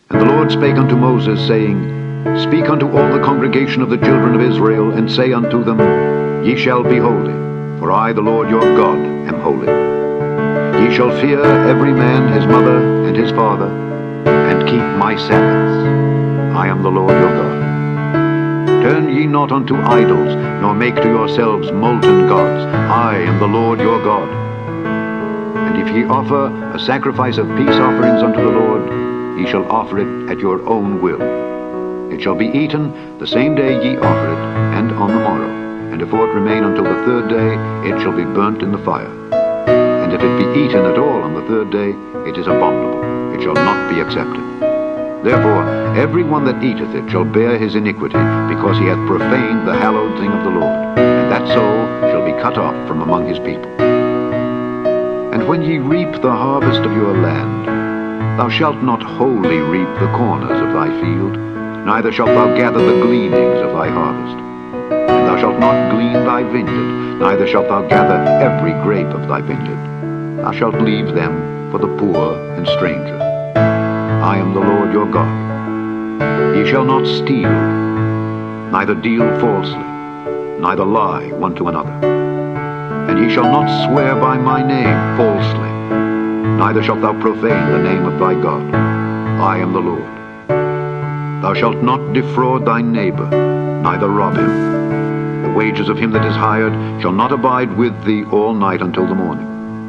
And the Lord spake unto Moses, saying, Speak unto all the congregation of the children of Israel, and say unto them, Ye shall be holy, for I, the Lord your God, am holy. Ye shall fear every man his mother and his father, and keep my Sabbaths. I am the Lord your God. Turn ye not unto idols, nor make to yourselves molten gods. I am the Lord your God. And if ye offer a sacrifice of peace offerings unto the Lord, ye shall offer it at your own will. It shall be eaten the same day ye offer it, and on the morrow. And if aught remain until the third day, it shall be burnt in the fire. And if it be eaten at all on the third day, it is abominable. It shall not be accepted. Therefore, every one that eateth it shall bear his iniquity, because he hath profaned the hallowed thing of the Lord. And that soul shall be cut off from among his people. And when ye reap the harvest of your land, thou shalt not wholly reap the corners of thy field, neither shalt thou gather the gleanings of thy harvest. And thou shalt not glean thy vineyard, neither shalt thou gather every grape of thy vineyard. Thou shalt leave them for the poor and stranger. I am the Lord your God. Ye shall not steal, neither deal falsely, neither lie one to another. And ye shall not swear by my name falsely, neither shalt thou profane the name of thy God. I am the Lord. Thou shalt not defraud thy neighbor, neither rob him. The wages of him that is hired shall not abide with thee all night until the morning.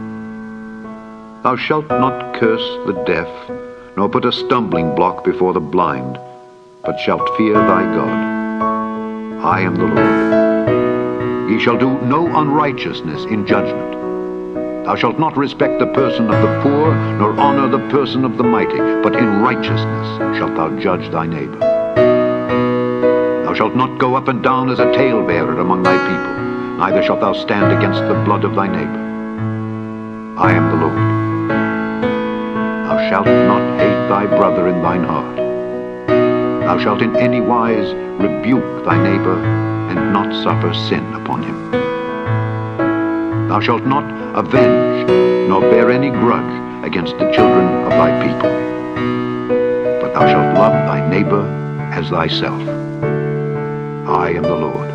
Thou shalt not curse the deaf, nor put a stumbling block before the blind, but shalt fear thy God. I am the Lord. Ye shall do no unrighteousness in judgment. Thou shalt not respect the person of the poor, nor honor the person of the mighty, but in righteousness shalt thou judge thy neighbor. Thou shalt not go up and down as a talebearer among thy people, neither shalt thou stand against the blood of thy neighbor. I am the Lord. Thou shalt not hate thy brother in thine heart. Thou shalt in any wise rebuke thy neighbor, and not suffer sin upon him. Thou shalt not avenge, nor bear any grudge against the children of thy people. But thou shalt love thy neighbor as thyself. I am the Lord.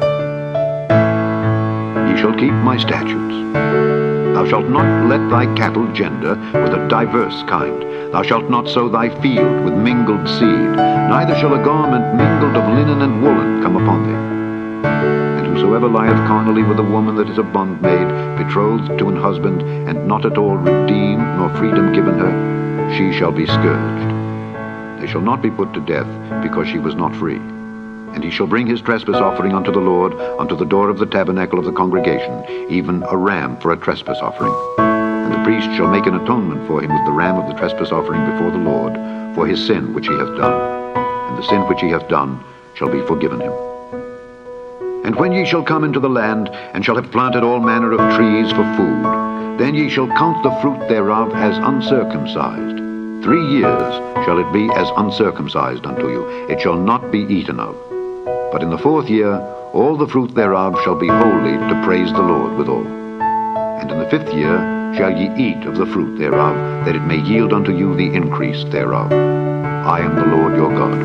Ye shall keep my statutes. Thou shalt not let thy cattle gender with a diverse kind. Thou shalt not sow thy field with mingled seed, neither shall a garment mingled of linen and woolen come upon thee. And whosoever lieth carnally with a woman that is a bondmaid, betrothed to an husband, and not at all redeemed, nor freedom given her, she shall be scourged. They shall not be put to death, because she was not free. And he shall bring his trespass offering unto the Lord, unto the door of the tabernacle of the congregation, even a ram for a trespass offering. And the priest shall make an atonement for him with the ram of the trespass offering before the Lord, for his sin which he hath done. And the sin which he hath done shall be forgiven him. And when ye shall come into the land, and shall have planted all manner of trees for food, then ye shall count the fruit thereof as uncircumcised. 3 years shall it be as uncircumcised unto you. It shall not be eaten of. But in the 4th year all the fruit thereof shall be holy to praise the Lord withal. And in the 5th year shall ye eat of the fruit thereof, that it may yield unto you the increase thereof. I am the Lord your God.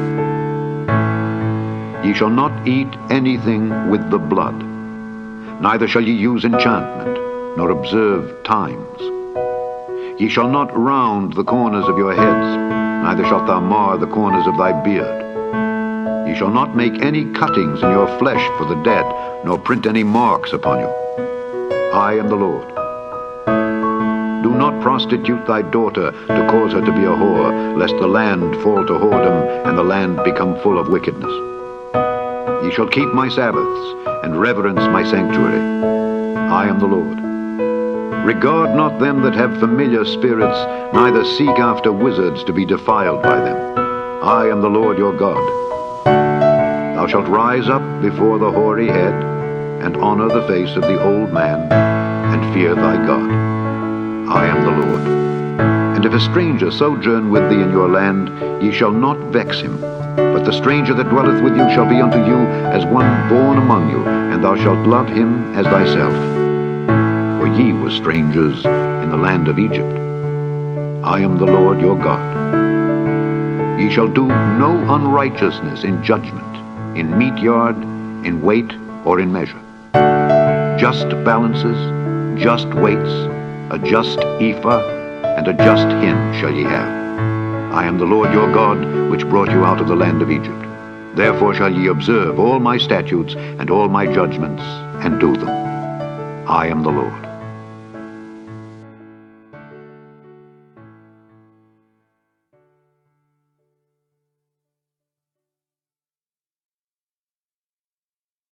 Ye shall not eat anything with the blood, neither shall ye use enchantment, nor observe times. Ye shall not round the corners of your heads, neither shalt thou mar the corners of thy beard. Ye shall not make any cuttings in your flesh for the dead, nor print any marks upon you. I am the Lord. Do not prostitute thy daughter to cause her to be a whore, lest the land fall to whoredom, and the land become full of wickedness. Ye shall keep my Sabbaths, and reverence my sanctuary. I am the Lord. Regard not them that have familiar spirits, neither seek after wizards to be defiled by them. I am the Lord your God. Thou shalt rise up before the hoary head, and honor the face of the old man, and fear thy God. I am the Lord. And if a stranger sojourn with thee in your land, ye shall not vex him. But the stranger that dwelleth with you shall be unto you as one born among you, and thou shalt love him as thyself. For ye were strangers in the land of Egypt. I am the Lord your God. Ye ye shall do no unrighteousness in judgment, in meat yard, in weight, or in measure. Just balances, just weights, a just ephah, and a just hin shall ye have. I am the Lord your God, which brought you out of the land of Egypt. Therefore shall ye observe all my statutes and all my judgments, and do them. I am the Lord.